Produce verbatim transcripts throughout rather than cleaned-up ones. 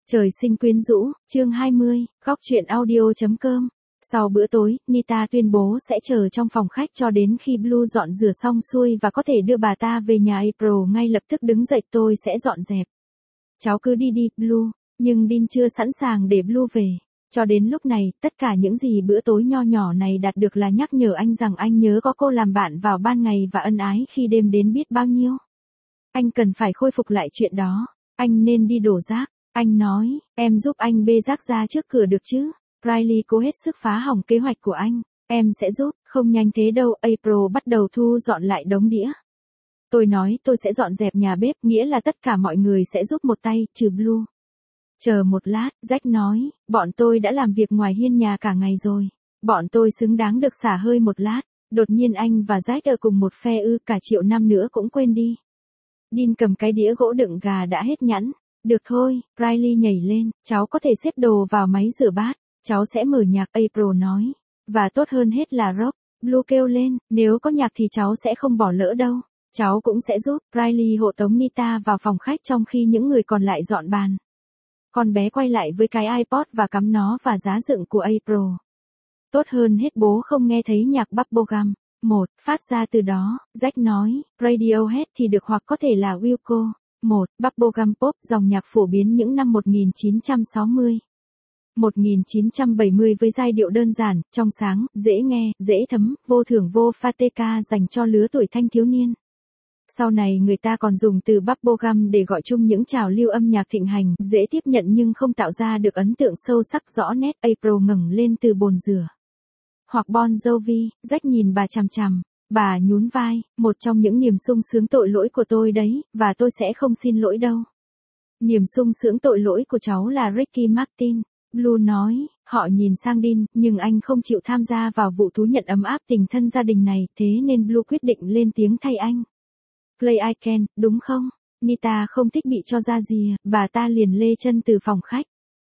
Trời sinh quyến rũ, chương hai mươi, góc truyện audio.com. Sau bữa tối, Nita tuyên bố sẽ chờ trong phòng khách cho đến khi Blue dọn rửa xong xuôi và có thể đưa bà ta về nhà. April ngay lập tức đứng dậy, tôi sẽ dọn dẹp. Cháu cứ đi đi, Blue. Nhưng Dean chưa sẵn sàng để Blue về. Cho đến lúc này, tất cả những gì bữa tối nho nhỏ này đạt được là nhắc nhở anh rằng anh nhớ có cô làm bạn vào ban ngày và ân ái khi đêm đến biết bao nhiêu. Anh cần phải khôi phục lại chuyện đó. Anh nên đi đổ rác. Anh nói, em giúp anh bê rác ra trước cửa được chứ? Riley cố hết sức phá hỏng kế hoạch của anh. Em sẽ giúp, không nhanh thế đâu. April bắt đầu thu dọn lại đống đĩa. Tôi nói tôi sẽ dọn dẹp nhà bếp, nghĩa là tất cả mọi người sẽ giúp một tay, trừ Blue. Chờ một lát, Jack nói, bọn tôi đã làm việc ngoài hiên nhà cả ngày rồi. Bọn tôi xứng đáng được xả hơi một lát. Đột nhiên anh và Jack ở cùng một phe ư, cả triệu năm nữa cũng quên đi. Dean cầm cái đĩa gỗ đựng gà đã hết nhẵn. Được thôi, Riley nhảy lên, cháu có thể xếp đồ vào máy rửa bát, cháu sẽ mở nhạc, April nói. Và tốt hơn hết là rock, Blue kêu lên, nếu có nhạc thì cháu sẽ không bỏ lỡ đâu. Cháu cũng sẽ giúp, Riley hộ tống Nita vào phòng khách trong khi những người còn lại dọn bàn. Con bé quay lại với cái iPod và cắm nó vào giá dựng của April. Tốt hơn hết bố không nghe thấy nhạc Bubblegum. Một, phát ra từ đó, Jack nói, Radiohead thì được hoặc có thể là Wilco. Một, Bubblegum Pop, dòng nhạc phổ biến những năm một nghìn chín trăm sáu mươi. một nghìn chín trăm bảy mươi với giai điệu đơn giản, trong sáng, dễ nghe, dễ thấm, vô thưởng vô pha tê ca dành cho lứa tuổi thanh thiếu niên. Sau này người ta còn dùng từ Bubblegum để gọi chung những trào lưu âm nhạc thịnh hành, dễ tiếp nhận nhưng không tạo ra được ấn tượng sâu sắc rõ nét. April ngẩng lên từ bồn rửa. Hoặc Bon Jovi, Jack nhìn bà chằm chằm. Bà nhún vai, một trong những niềm sung sướng tội lỗi của tôi đấy, và tôi sẽ không xin lỗi đâu. Niềm sung sướng tội lỗi của cháu là Ricky Martin, Blue nói. Họ nhìn sang Dean, nhưng anh không chịu tham gia vào vụ thú nhận ấm áp tình thân gia đình này, thế nên Blue quyết định lên tiếng thay anh. Play I Can, đúng không? Nita không thích bị cho ra rìa, bà ta liền lê chân từ phòng khách.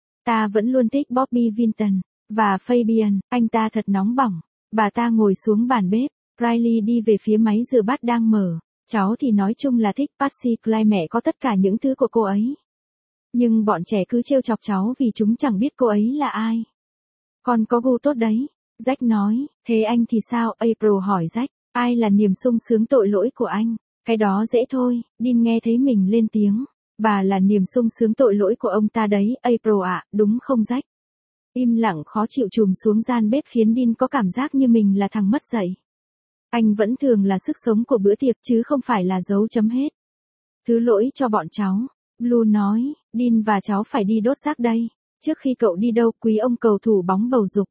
Ta vẫn luôn thích Bobby Vinton, và Fabian, anh ta thật nóng bỏng. Bà ta ngồi xuống bàn bếp. Riley đi về phía máy rửa bát đang mở. Cháu thì nói chung là thích Patsy Cline, mẹ có tất cả những thứ của cô ấy. Nhưng bọn trẻ cứ trêu chọc cháu vì chúng chẳng biết cô ấy là ai. Con có gu tốt đấy. Jack nói, thế anh thì sao? April hỏi Jack, ai là niềm sung sướng tội lỗi của anh? Cái đó dễ thôi. Dean nghe thấy mình lên tiếng. Bà là niềm sung sướng tội lỗi của ông ta đấy, April ạ, à, đúng không Jack? Im lặng khó chịu trùm xuống gian bếp khiến Dean có cảm giác như mình là thằng mất dạy. Anh vẫn thường là sức sống của bữa tiệc chứ không phải là dấu chấm hết. Thứ lỗi cho bọn cháu. Blue nói, Dean và cháu phải đi đốt rác đây. Trước khi cậu đi đâu, quý ông cầu thủ bóng bầu dục.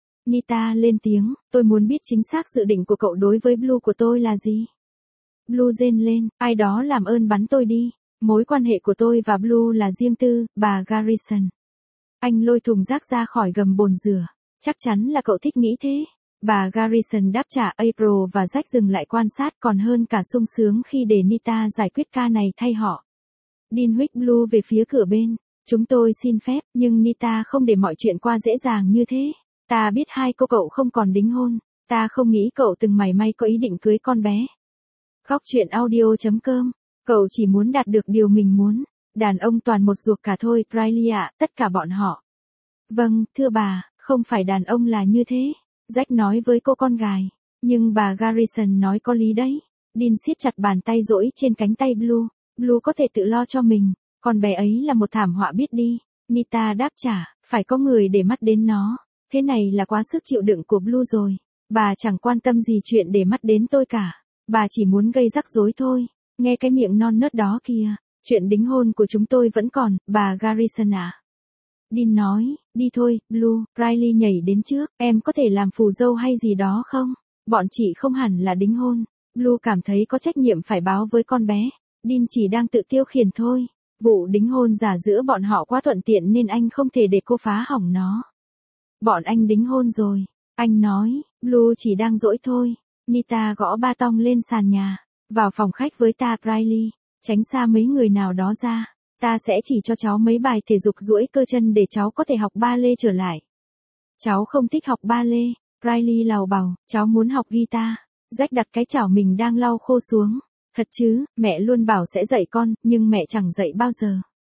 Nita lên tiếng, tôi muốn biết chính xác dự định của cậu đối với Blue của tôi là gì. Blue rên lên, ai đó làm ơn bắn tôi đi. Mối quan hệ của tôi và Blue là riêng tư, bà Garrison. Anh lôi thùng rác ra khỏi gầm bồn rửa. Chắc chắn là cậu thích nghĩ thế. Bà Garrison đáp trả. April và Jack dừng lại quan sát, còn hơn cả sung sướng khi để Nita giải quyết ca này thay họ. Dean huých Blue về phía cửa bên. Chúng tôi xin phép, nhưng Nita không để mọi chuyện qua dễ dàng như thế. Ta biết hai cô cậu không còn đính hôn. Ta không nghĩ cậu từng mảy may có ý định cưới con bé. Góc truyện audio.com. Cậu chỉ muốn đạt được điều mình muốn. Đàn ông toàn một ruột cả thôi, Riley ạ, tất cả bọn họ. Vâng, thưa bà, không phải đàn ông là như thế. Jack nói với cô con gái. Nhưng bà Garrison nói có lý đấy. Dean siết chặt bàn tay duỗi trên cánh tay Blue. Blue có thể tự lo cho mình. Con bé ấy là một thảm họa biết đi. Nita đáp trả, phải có người để mắt đến nó. Thế này là quá sức chịu đựng của Blue rồi. Bà chẳng quan tâm gì chuyện để mắt đến tôi cả. Bà chỉ muốn gây rắc rối thôi. Nghe cái miệng non nớt đó kìa. Chuyện đính hôn của chúng tôi vẫn còn, bà Garrison à. Dean nói, đi thôi, Blue. Riley nhảy đến trước, em có thể làm phù dâu hay gì đó không? Bọn chị không hẳn là đính hôn. Blue cảm thấy có trách nhiệm phải báo với con bé. Dean chỉ đang tự tiêu khiển thôi. Vụ đính hôn giả giữa bọn họ quá thuận tiện nên anh không thể để cô phá hỏng nó. Bọn anh đính hôn rồi. Anh nói, Blue chỉ đang dỗi thôi. Nita gõ ba tong lên sàn nhà. Vào phòng khách với ta, Riley. Tránh xa mấy người nào đó ra. Ta sẽ chỉ cho cháu mấy bài thể dục duỗi cơ chân để cháu có thể học ba lê trở lại. Cháu không thích học ba lê. Riley lào bào, cháu muốn học guitar. Jack đặt cái chảo mình đang lau khô xuống. Thật chứ, mẹ luôn bảo sẽ dạy con, nhưng mẹ chẳng dạy bao giờ.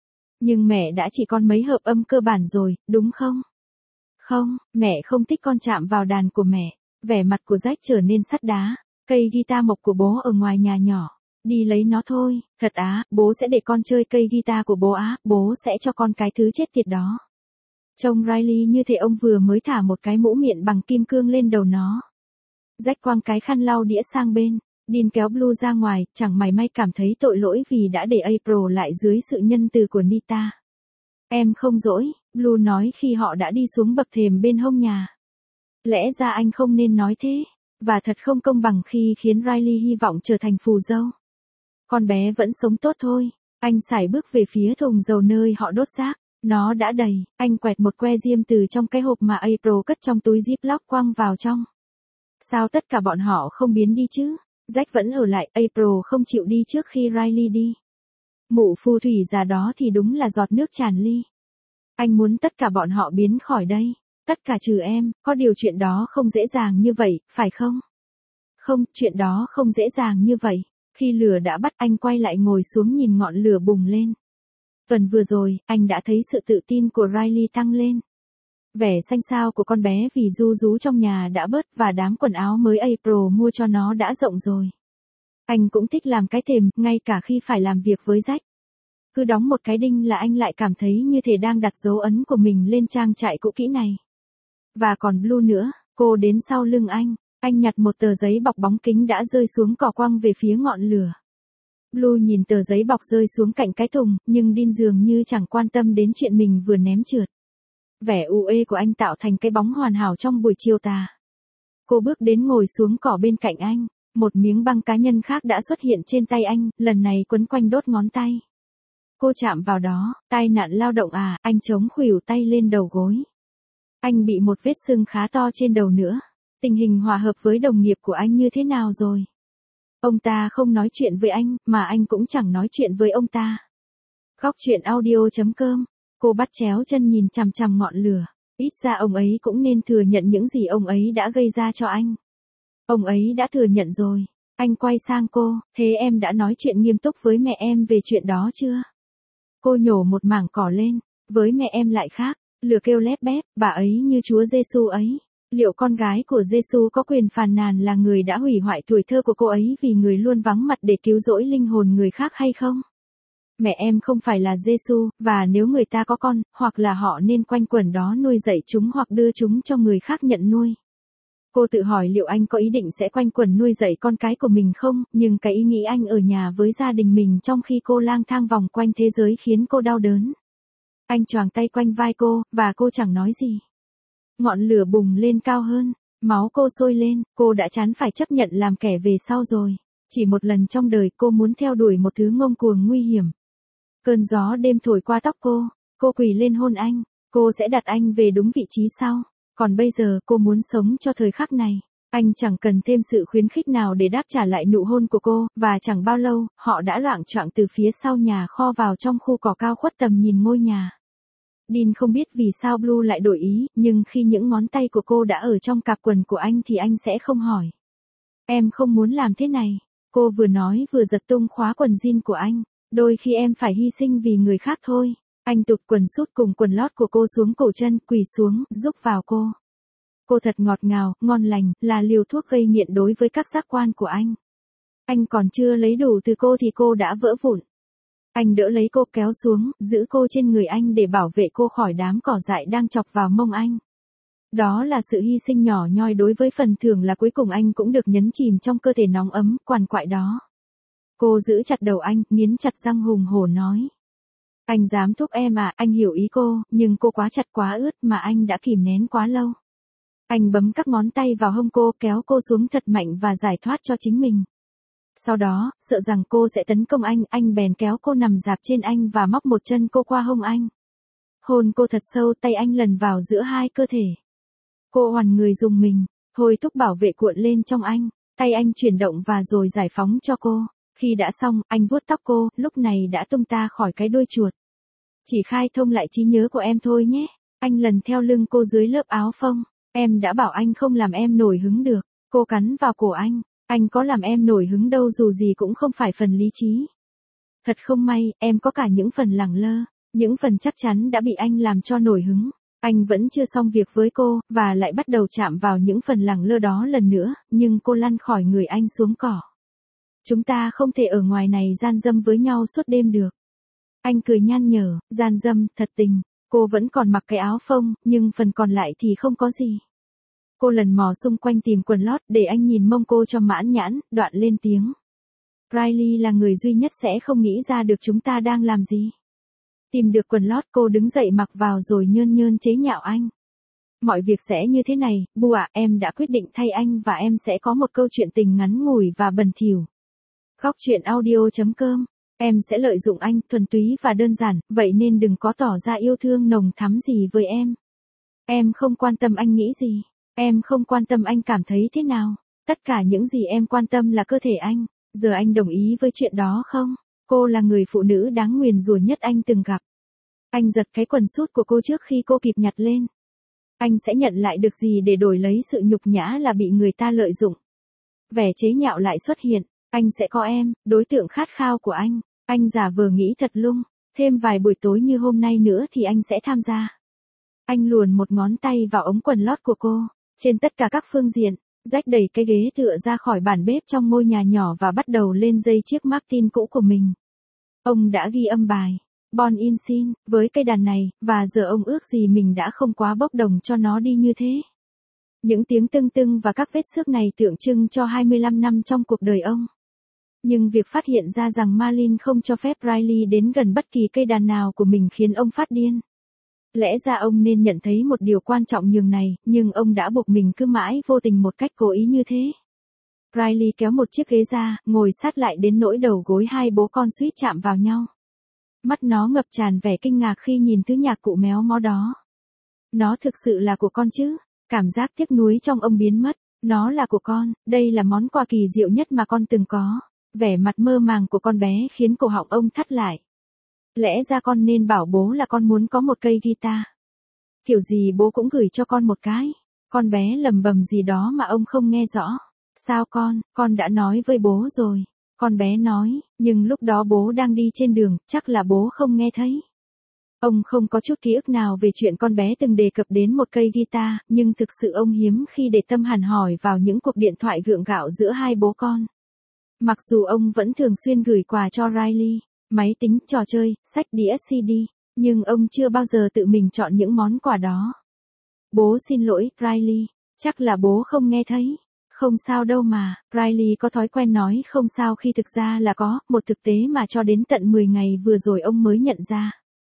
Nhưng mẹ đã chỉ con mấy hợp âm cơ bản rồi, đúng không? Không, mẹ không thích con chạm vào đàn của mẹ. Vẻ mặt của Jack trở nên sắt đá. Cây guitar mộc của bố ở ngoài nhà nhỏ. Đi lấy nó thôi, thật á, bố sẽ để con chơi cây guitar của bố á, bố sẽ cho con cái thứ chết tiệt đó. Trông Riley như thể ông vừa mới thả một cái mũ miệng bằng kim cương lên đầu nó. Jack quăng cái khăn lau đĩa sang bên. Dean kéo Blue ra ngoài, chẳng mảy may cảm thấy tội lỗi vì đã để April lại dưới sự nhân từ của Nita. Em không dỗi, Blue nói khi họ đã đi xuống bậc thềm bên hông nhà. Lẽ ra anh không nên nói thế, và thật không công bằng khi khiến Riley hy vọng trở thành phù dâu. Con bé vẫn sống tốt thôi. Anh sải bước về phía thùng dầu nơi họ đốt rác. Nó đã đầy, anh quẹt một que diêm từ trong cái hộp mà April cất trong túi ziploc quăng vào trong. Sao tất cả bọn họ không biến đi chứ? Jack vẫn ở lại, April không chịu đi trước khi Riley đi. Mụ phù thủy già đó thì đúng là giọt nước tràn ly. Anh muốn tất cả bọn họ biến khỏi đây. Tất cả trừ em, có điều chuyện đó không dễ dàng như vậy, phải không? Không, chuyện đó không dễ dàng như vậy. Khi lửa đã bắt anh quay lại ngồi xuống nhìn ngọn lửa bùng lên. Tuần vừa rồi, anh đã thấy sự tự tin của Riley tăng lên. Vẻ xanh xao của con bé vì ru rú trong nhà đã bớt và đám quần áo mới April mua cho nó đã rộng rồi. Anh cũng thích làm cái thềm, ngay cả khi phải làm việc với Jack. Cứ đóng một cái đinh là anh lại cảm thấy như thể đang đặt dấu ấn của mình lên trang trại cũ kỹ này. Và còn Blue nữa, cô đến sau lưng anh. Anh nhặt một tờ giấy bọc bóng kính đã rơi xuống cỏ quăng về phía ngọn lửa. Blue nhìn tờ giấy bọc rơi xuống cạnh cái thùng, nhưng Dean dường như chẳng quan tâm đến chuyện mình vừa ném trượt. Vẻ u uê của anh tạo thành cái bóng hoàn hảo trong buổi chiều tà. Cô bước đến ngồi xuống cỏ bên cạnh anh. Một miếng băng cá nhân khác đã xuất hiện trên tay anh, lần này quấn quanh đốt ngón tay. Cô chạm vào đó, tai nạn lao động à, anh chống khuỷu tay lên đầu gối. Anh bị một vết sưng khá to trên đầu nữa. Tình hình hòa hợp với đồng nghiệp của anh như thế nào rồi? Ông ta không nói chuyện với anh, mà anh cũng chẳng nói chuyện với ông ta. Góc truyện audio chấm com. Cô bắt chéo chân nhìn chằm chằm ngọn lửa. Ít ra ông ấy cũng nên thừa nhận những gì ông ấy đã gây ra cho anh. Ông ấy đã thừa nhận rồi. Anh quay sang cô, thế em đã nói chuyện nghiêm túc với mẹ em về chuyện đó chưa? Cô nhổ một mảng cỏ lên, với mẹ em lại khác. Lửa kêu lép bép, bà ấy như Chúa Giêsu ấy. Liệu con gái của Giêsu có quyền phàn nàn là người đã hủy hoại tuổi thơ của cô ấy vì người luôn vắng mặt để cứu rỗi linh hồn người khác hay không? Mẹ em không phải là Giêsu, và nếu người ta có con, hoặc là họ nên quanh quẩn đó nuôi dạy chúng hoặc đưa chúng cho người khác nhận nuôi. Cô tự hỏi liệu anh có ý định sẽ quanh quẩn nuôi dạy con cái của mình không, nhưng cái ý nghĩ anh ở nhà với gia đình mình trong khi cô lang thang vòng quanh thế giới khiến cô đau đớn. Anh choàng tay quanh vai cô, và cô chẳng nói gì. Ngọn lửa bùng lên cao hơn, máu cô sôi lên, cô đã chán phải chấp nhận làm kẻ về sau rồi. Chỉ một lần trong đời cô muốn theo đuổi một thứ ngông cuồng nguy hiểm. Cơn gió đêm thổi qua tóc cô, cô quỳ lên hôn anh, cô sẽ đặt anh về đúng vị trí sau. Còn bây giờ cô muốn sống cho thời khắc này. Anh chẳng cần thêm sự khuyến khích nào để đáp trả lại nụ hôn của cô, và chẳng bao lâu, họ đã loạng choạng từ phía sau nhà kho vào trong khu cỏ cao khuất tầm nhìn ngôi nhà. Dean không biết vì sao Blue lại đổi ý, nhưng khi những ngón tay của cô đã ở trong cặp quần của anh thì anh sẽ không hỏi. Em không muốn làm thế này. Cô vừa nói vừa giật tung khóa quần jean của anh. Đôi khi em phải hy sinh vì người khác thôi. Anh tụt quần sút cùng quần lót của cô xuống cổ chân, quỳ xuống, giúp vào cô. Cô thật ngọt ngào, ngon lành, là liều thuốc gây nghiện đối với các giác quan của anh. Anh còn chưa lấy đủ từ cô thì cô đã vỡ vụn. Anh đỡ lấy cô kéo xuống, giữ cô trên người anh để bảo vệ cô khỏi đám cỏ dại đang chọc vào mông anh. Đó là sự hy sinh nhỏ nhoi đối với phần thưởng là cuối cùng anh cũng được nhấn chìm trong cơ thể nóng ấm, quằn quại đó. Cô giữ chặt đầu anh, nghiến chặt răng hùng hổ nói. Anh dám thúc em à, anh hiểu ý cô, nhưng cô quá chặt quá ướt mà anh đã kìm nén quá lâu. Anh bấm các ngón tay vào hông cô, kéo cô xuống thật mạnh và giải thoát cho chính mình. Sau đó, sợ rằng cô sẽ tấn công anh, anh bèn kéo cô nằm dạp trên anh và móc một chân cô qua hông anh. Hôn cô thật sâu, tay anh lần vào giữa hai cơ thể. Cô oằn người rùng mình, thôi thúc bảo vệ cuộn lên trong anh, tay anh chuyển động và rồi giải phóng cho cô. Khi đã xong, anh vuốt tóc cô, lúc này đã tung ta khỏi cái đuôi chuột. Chỉ khai thông lại trí nhớ của em thôi nhé. Anh lần theo lưng cô dưới lớp áo phông. Em đã bảo anh không làm em nổi hứng được. Cô cắn vào cổ anh. Anh có làm em nổi hứng đâu, dù gì cũng không phải phần lý trí. Thật không may, em có cả những phần lẳng lơ. Những phần chắc chắn đã bị anh làm cho nổi hứng. Anh vẫn chưa xong việc với cô, và lại bắt đầu chạm vào những phần lẳng lơ đó lần nữa, nhưng cô lăn khỏi người anh xuống cỏ. Chúng ta không thể ở ngoài này gian dâm với nhau suốt đêm được. Anh cười nhăn nhở, gian dâm, thật tình. Cô vẫn còn mặc cái áo phông, nhưng phần còn lại thì không có gì. Cô lần mò xung quanh tìm quần lót để anh nhìn mông cô cho mãn nhãn, đoạn lên tiếng. Riley là người duy nhất sẽ không nghĩ ra được chúng ta đang làm gì. Tìm được quần lót, cô đứng dậy mặc vào rồi nhơn nhơn chế nhạo anh. Mọi việc sẽ như thế này, Bu ạ, em đã quyết định thay anh và em sẽ có một câu chuyện tình ngắn ngủi và bẩn thỉu. Góc truyện audio chấm com. Em sẽ lợi dụng anh, thuần túy và đơn giản, vậy nên đừng có tỏ ra yêu thương nồng thắm gì với em. Em không quan tâm anh nghĩ gì. Em không quan tâm anh cảm thấy thế nào. Tất cả những gì em quan tâm là cơ thể anh. Giờ anh đồng ý với chuyện đó không? Cô là người phụ nữ đáng nguyền rủa nhất anh từng gặp. Anh giật cái quần sút của cô trước khi cô kịp nhặt lên. Anh sẽ nhận lại được gì để đổi lấy sự nhục nhã là bị người ta lợi dụng? Vẻ chế nhạo lại xuất hiện. Anh sẽ có em, đối tượng khát khao của anh. Anh giả vờ nghĩ thật lung. Thêm vài buổi tối như hôm nay nữa thì anh sẽ tham gia. Anh luồn một ngón tay vào ống quần lót của cô. Trên tất cả các phương diện, Jack đẩy cái ghế tựa ra khỏi bàn bếp trong ngôi nhà nhỏ và bắt đầu lên dây chiếc Martin cũ của mình. Ông đã ghi âm bài Born in Sin với cây đàn này, và giờ ông ước gì mình đã không quá bốc đồng cho nó đi như thế. Những tiếng tưng tưng và các vết xước này tượng trưng cho hai mươi lăm năm trong cuộc đời ông. Nhưng việc phát hiện ra rằng Marlene không cho phép Riley đến gần bất kỳ cây đàn nào của mình khiến ông phát điên. Lẽ ra ông nên nhận thấy một điều quan trọng nhường này, nhưng ông đã buộc mình cứ mãi vô tình một cách cố ý như thế. Riley kéo một chiếc ghế ra, ngồi sát lại đến nỗi đầu gối hai bố con suýt chạm vào nhau. Mắt nó ngập tràn vẻ kinh ngạc khi nhìn thứ nhạc cụ méo mó đó. Nó thực sự là của con chứ? Cảm giác tiếc nuối trong ông biến mất. Nó là của con, đây là món quà kỳ diệu nhất mà con từng có. Vẻ mặt mơ màng của con bé khiến cổ họng ông thắt lại. Lẽ ra con nên bảo bố là con muốn có một cây guitar. Kiểu gì bố cũng gửi cho con một cái. Con bé lầm bầm gì đó mà ông không nghe rõ. Sao con, con đã nói với bố rồi. Con bé nói, nhưng lúc đó bố đang đi trên đường, chắc là bố không nghe thấy. Ông không có chút ký ức nào về chuyện con bé từng đề cập đến một cây guitar, nhưng thực sự ông hiếm khi để tâm hẳn hỏi vào những cuộc điện thoại gượng gạo giữa hai bố con. Mặc dù ông vẫn thường xuyên gửi quà cho Riley, máy tính, trò chơi, sách đĩa xê đê, nhưng ông chưa bao giờ tự mình chọn những món quà đó. Bố xin lỗi, Riley, chắc là bố không nghe thấy. Không sao đâu mà, Riley có thói quen nói không sao khi thực ra là có, một thực tế mà cho đến tận mười ngày vừa rồi ông mới nhận ra.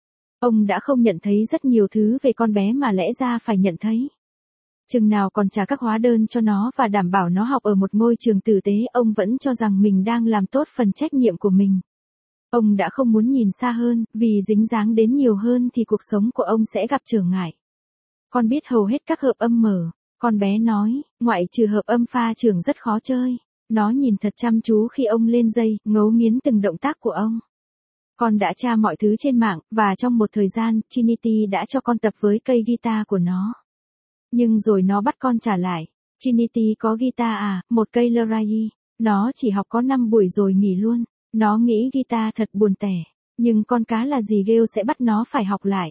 Ông đã không nhận thấy rất nhiều thứ về con bé mà lẽ ra phải nhận thấy. Chừng nào còn trả các hóa đơn cho nó và đảm bảo nó học ở một ngôi trường tử tế, ông vẫn cho rằng mình đang làm tốt phần trách nhiệm của mình. Ông đã không muốn nhìn xa hơn, vì dính dáng đến nhiều hơn thì cuộc sống của ông sẽ gặp trở ngại. Con biết hầu hết các hợp âm mở. Con bé nói, ngoại trừ hợp âm pha trưởng rất khó chơi. Nó nhìn thật chăm chú khi ông lên dây, ngấu nghiến từng động tác của ông. Con đã tra mọi thứ trên mạng, và trong một thời gian, Trinity đã cho con tập với cây guitar của nó. Nhưng rồi nó bắt con trả lại. Trinity có guitar à, một cây Leray. Nó chỉ học có năm buổi rồi nghỉ luôn. Nó nghĩ guitar thật buồn tẻ. Nhưng con cá là dì Gale sẽ bắt nó phải học lại.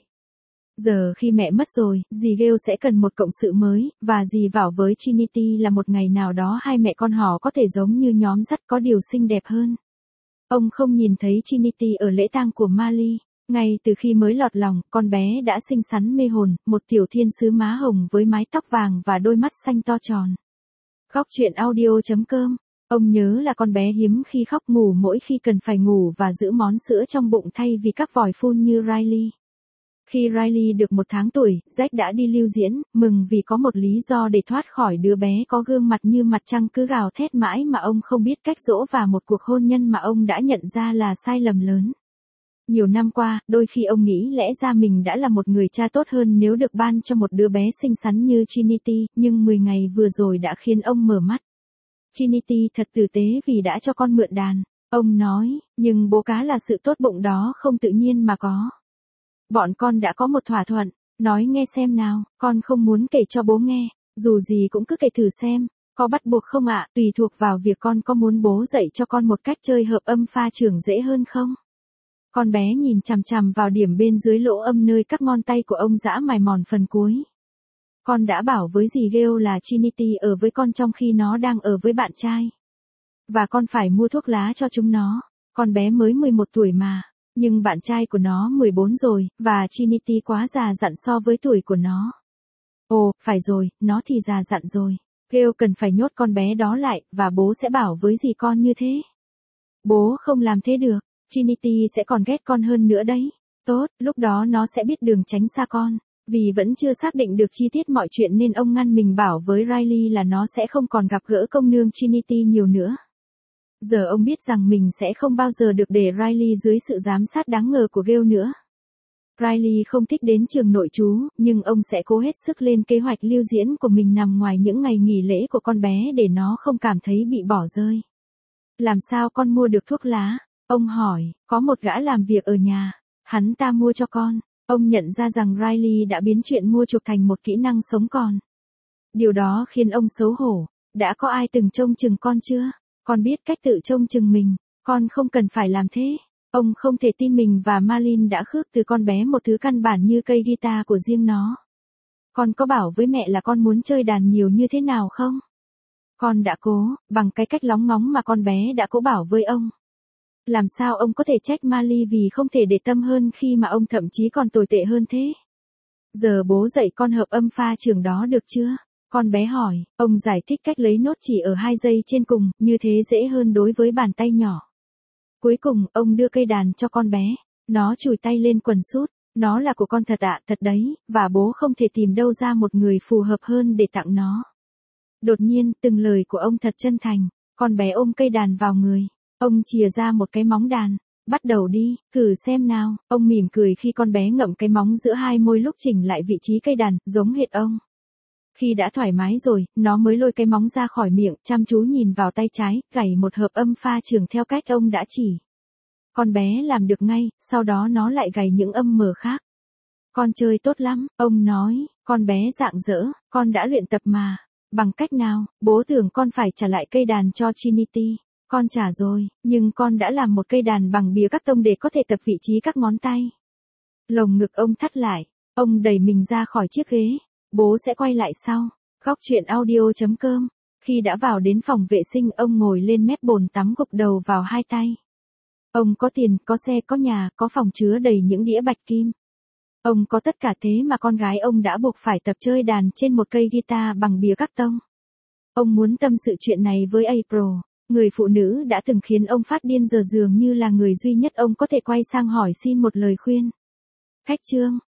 Giờ khi mẹ mất rồi, dì Gale sẽ cần một cộng sự mới, và dì bảo với Trinity là một ngày nào đó hai mẹ con họ có thể giống như nhóm dắt có điều xinh đẹp hơn. Ông không nhìn thấy Trinity ở lễ tang của Marley. Ngay từ khi mới lọt lòng, con bé đã xinh xắn mê hồn, một tiểu thiên sứ má hồng với mái tóc vàng và đôi mắt xanh to tròn. Góc truyện audio chấm com. Ông nhớ là con bé hiếm khi khóc, ngủ mỗi khi cần phải ngủ và giữ món sữa trong bụng thay vì các vòi phun như Riley. Khi Riley được một tháng tuổi, Jack đã đi lưu diễn, mừng vì có một lý do để thoát khỏi đứa bé có gương mặt như mặt trăng cứ gào thét mãi mà ông không biết cách dỗ, và một cuộc hôn nhân mà ông đã nhận ra là sai lầm lớn. Nhiều năm qua, đôi khi ông nghĩ lẽ ra mình đã là một người cha tốt hơn nếu được ban cho một đứa bé xinh xắn như Trinity, nhưng mười ngày vừa rồi đã khiến ông mở mắt. Trinity thật tử tế vì đã cho con mượn đàn, ông nói, nhưng bố cá là sự tốt bụng đó không tự nhiên mà có. Bọn con đã có một thỏa thuận, nói nghe xem nào, con không muốn kể cho bố nghe, dù gì cũng cứ kể thử xem, có bắt buộc không ạ, tùy thuộc vào việc con có muốn bố dạy cho con một cách chơi hợp âm pha trưởng dễ hơn không. Con bé nhìn chằm chằm vào điểm bên dưới lỗ âm nơi các ngón tay của ông dã mài mòn phần cuối. Con đã bảo với dì Gale là Trinity ở với con trong khi nó đang ở với bạn trai. Và con phải mua thuốc lá cho chúng nó. Con bé mới mười một tuổi mà. Nhưng bạn trai của nó mười bốn rồi, và Trinity quá già dặn so với tuổi của nó. Ồ, phải rồi, nó thì già dặn rồi. Gale cần phải nhốt con bé đó lại, và bố sẽ bảo với dì con như thế. Bố không làm thế được, Trinity sẽ còn ghét con hơn nữa đấy. Tốt, lúc đó nó sẽ biết đường tránh xa con. Vì vẫn chưa xác định được chi tiết mọi chuyện nên ông ngăn mình bảo với Riley là nó sẽ không còn gặp gỡ công nương Trinity nhiều nữa. Giờ ông biết rằng mình sẽ không bao giờ được để Riley dưới sự giám sát đáng ngờ của Gale nữa. Riley không thích đến trường nội trú, nhưng ông sẽ cố hết sức lên kế hoạch lưu diễn của mình nằm ngoài những ngày nghỉ lễ của con bé để nó không cảm thấy bị bỏ rơi. Làm sao con mua được thuốc lá? Ông hỏi, có một gã làm việc ở nhà. Hắn ta mua cho con. Ông nhận ra rằng Riley đã biến chuyện mua chuộc thành một kỹ năng sống còn. Điều đó khiến ông xấu hổ. Đã có ai từng trông chừng con chưa? Con biết cách tự trông chừng mình. Con không cần phải làm thế. Ông không thể tin mình và Marlene đã khước từ con bé một thứ căn bản như cây guitar của riêng nó. Con có bảo với mẹ là con muốn chơi đàn nhiều như thế nào không? Con đã cố, bằng cái cách lóng ngóng mà con bé đã cố bảo với ông. Làm sao ông có thể trách Marley vì không thể để tâm hơn khi mà ông thậm chí còn tồi tệ hơn thế? Giờ bố dạy con hợp âm pha trường đó được chưa? Con bé hỏi, ông giải thích cách lấy nốt chỉ ở hai giây trên cùng, như thế dễ hơn đối với bàn tay nhỏ. Cuối cùng, ông đưa cây đàn cho con bé. Nó chùi tay lên quần sút. Nó là của con thật ạ, thật đấy, và bố không thể tìm đâu ra một người phù hợp hơn để tặng nó. Đột nhiên, từng lời của ông thật chân thành. Con bé ôm cây đàn vào người. Ông chìa ra một cái móng đàn. Bắt đầu đi, thử xem nào. Ông mỉm cười khi con bé ngậm cái móng giữa hai môi lúc chỉnh lại vị trí cây đàn, giống hệt ông. Khi đã thoải mái rồi, nó mới lôi cái móng ra khỏi miệng, chăm chú nhìn vào tay trái, gảy một hợp âm pha trường theo cách ông đã chỉ. Con bé làm được ngay, sau đó nó lại gảy những âm mờ khác. Con chơi tốt lắm, ông nói, con bé rạng rỡ, con đã luyện tập mà. Bằng cách nào, bố tưởng con phải trả lại cây đàn cho Trinity. Con trả rồi, nhưng con đã làm một cây đàn bằng bìa các tông để có thể tập vị trí các ngón tay. Lồng ngực ông thắt lại, ông đẩy mình ra khỏi chiếc ghế. Bố sẽ quay lại sau. Góc chuyện audio chấm com. Khi đã vào đến phòng vệ sinh, ông ngồi lên mép bồn tắm gục đầu vào hai tay. Ông có tiền, có xe, có nhà, có phòng chứa đầy những đĩa bạch kim. Ông có tất cả thế mà con gái ông đã buộc phải tập chơi đàn trên một cây guitar bằng bìa các tông. Ông muốn tâm sự chuyện này với April, người phụ nữ đã từng khiến ông phát điên, giờ dường như là người duy nhất ông có thể quay sang hỏi xin một lời khuyên. Khách chương